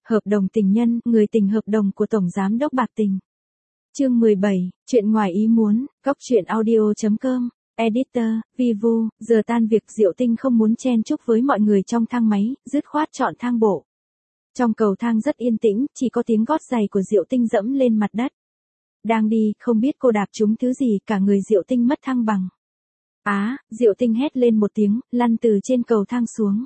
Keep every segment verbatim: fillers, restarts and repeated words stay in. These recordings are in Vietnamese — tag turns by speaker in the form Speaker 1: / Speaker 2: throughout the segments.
Speaker 1: Hợp đồng tình nhân, người tình hợp đồng của Tổng Giám đốc Bạc Tình. Chương mười bảy, chuyện ngoài ý muốn, góc truyện audio chấm com, Editor, Vivu, giờ tan việc Diệu Tinh không muốn chen chúc với mọi người trong thang máy, dứt khoát chọn thang bộ. Trong cầu thang rất yên tĩnh, chỉ có tiếng gót giày của Diệu Tinh dẫm lên mặt đất. Đang đi, không biết cô đạp trúng thứ gì, cả người Diệu Tinh mất thăng bằng. Á, Diệu Tinh hét lên một tiếng, lăn từ trên cầu thang xuống.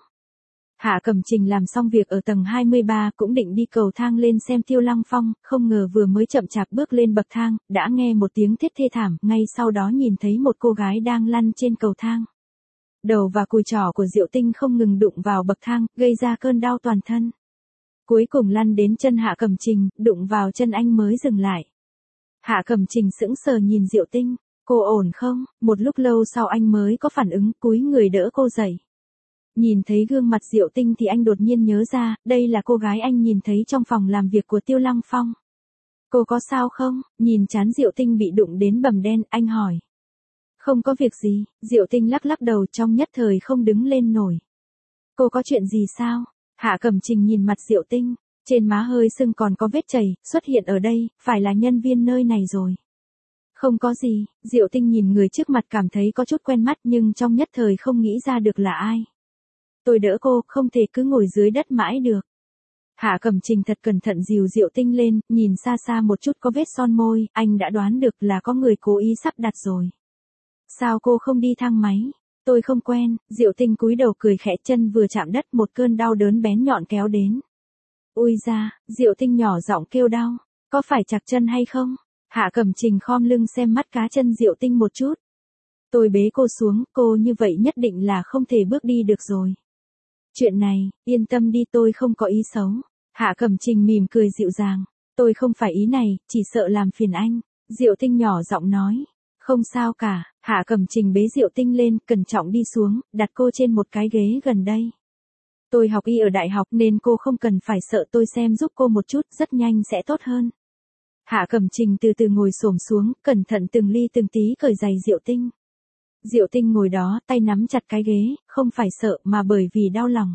Speaker 1: Hạ Cẩm Trình làm xong việc ở tầng hai mươi ba cũng định đi cầu thang lên xem Tiêu Lăng Phong, không ngờ vừa mới chậm chạp bước lên bậc thang, đã nghe một tiếng thét thê thảm, ngay sau đó nhìn thấy một cô gái đang lăn trên cầu thang. Đầu và cùi trỏ của Diệu Tinh không ngừng đụng vào bậc thang, gây ra cơn đau toàn thân. Cuối cùng lăn đến chân Hạ Cẩm Trình, đụng vào chân anh mới dừng lại. Hạ Cẩm Trình sững sờ nhìn Diệu Tinh, cô ổn không? Một lúc lâu sau anh mới có phản ứng, cúi người đỡ cô dậy. Nhìn thấy gương mặt Diệu Tinh thì anh đột nhiên nhớ ra, đây là cô gái anh nhìn thấy trong phòng làm việc của Tiêu Lăng Phong. Cô có sao không? Nhìn trán Diệu Tinh bị đụng đến bầm đen, anh hỏi. Không có việc gì, Diệu Tinh lắc lắc đầu trong nhất thời không đứng lên nổi. Cô có chuyện gì sao? Hạ Cẩm Trình nhìn mặt Diệu Tinh, trên má hơi sưng còn có vết chảy, xuất hiện ở đây, phải là nhân viên nơi này rồi. Không có gì, Diệu Tinh nhìn người trước mặt cảm thấy có chút quen mắt nhưng trong nhất thời không nghĩ ra được là ai. Tôi đỡ cô, không thể cứ ngồi dưới đất mãi được. Hạ Cẩm Trình thật cẩn thận dìu Diệu Tinh lên, nhìn xa xa một chút có vết son môi, anh đã đoán được là có người cố ý sắp đặt rồi. Sao cô không đi thang máy? Tôi không quen, Diệu Tinh cúi đầu cười khẽ, chân vừa chạm đất một cơn đau đớn bén nhọn kéo đến. Ui da, Diệu Tinh nhỏ giọng kêu đau, có phải chặt chân hay không? Hạ Cẩm Trình khom lưng xem mắt cá chân Diệu Tinh một chút. Tôi bế cô xuống, cô như vậy nhất định là không thể bước đi được rồi. Chuyện này, yên tâm đi, tôi không có ý xấu. Hạ Cẩm Trình mỉm cười dịu dàng. Tôi không phải ý này, chỉ sợ làm phiền anh. Diệu Tinh nhỏ giọng nói. Không sao cả, Hạ Cẩm Trình bế Diệu Tinh lên, cẩn trọng đi xuống, đặt cô trên một cái ghế gần đây. Tôi học y ở đại học nên cô không cần phải sợ, tôi xem giúp cô một chút, rất nhanh sẽ tốt hơn. Hạ Cẩm Trình từ từ ngồi xổm xuống, cẩn thận từng ly từng tí cởi giày Diệu Tinh. Diệu Tinh ngồi đó, tay nắm chặt cái ghế, không phải sợ mà bởi vì đau lòng.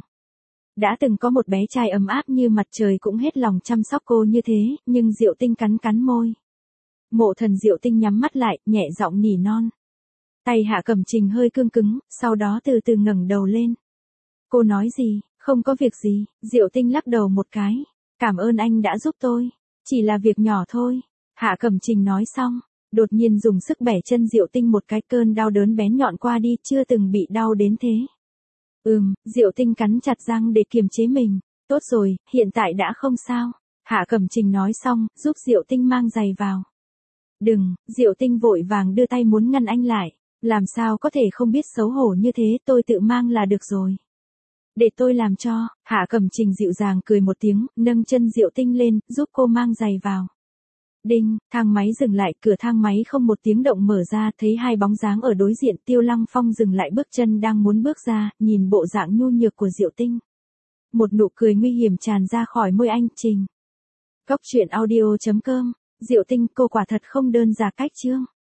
Speaker 1: Đã từng có một bé trai ấm áp như mặt trời cũng hết lòng chăm sóc cô như thế, nhưng Diệu Tinh cắn cắn môi. Mộ Thần Diệu Tinh nhắm mắt lại, nhẹ giọng nỉ non. Tay Hạ Cẩm Trình hơi cương cứng, sau đó từ từ ngẩng đầu lên. Cô nói gì? Không có việc gì, Diệu Tinh lắc đầu một cái. Cảm ơn anh đã giúp tôi. Chỉ là việc nhỏ thôi. Hạ Cẩm Trình nói xong, đột nhiên dùng sức bẻ chân Diệu Tinh một cái, cơn đau đớn bén nhọn qua đi, chưa từng bị đau đến thế. Ừm, Diệu Tinh cắn chặt răng để kiềm chế mình. Tốt rồi, hiện tại đã không sao. Hạ Cẩm Trình nói xong, giúp Diệu Tinh mang giày vào. Đừng, Diệu Tinh vội vàng đưa tay muốn ngăn anh lại. Làm sao có thể không biết xấu hổ như thế, tôi tự mang là được rồi. Để tôi làm cho. Hạ Cẩm Trình dịu dàng cười một tiếng, nâng chân Diệu Tinh lên, giúp cô mang giày vào. Đinh, thang máy dừng lại, cửa thang máy không một tiếng động mở ra, thấy hai bóng dáng ở đối diện, Tiêu Lăng Phong dừng lại bước chân đang muốn bước ra, nhìn bộ dạng nhu nhược của Diệu Tinh. Một nụ cười nguy hiểm tràn ra khỏi môi anh. Trình. Góc truyện audio chấm com, Diệu Tinh, cô quả thật không đơn giản cách chương.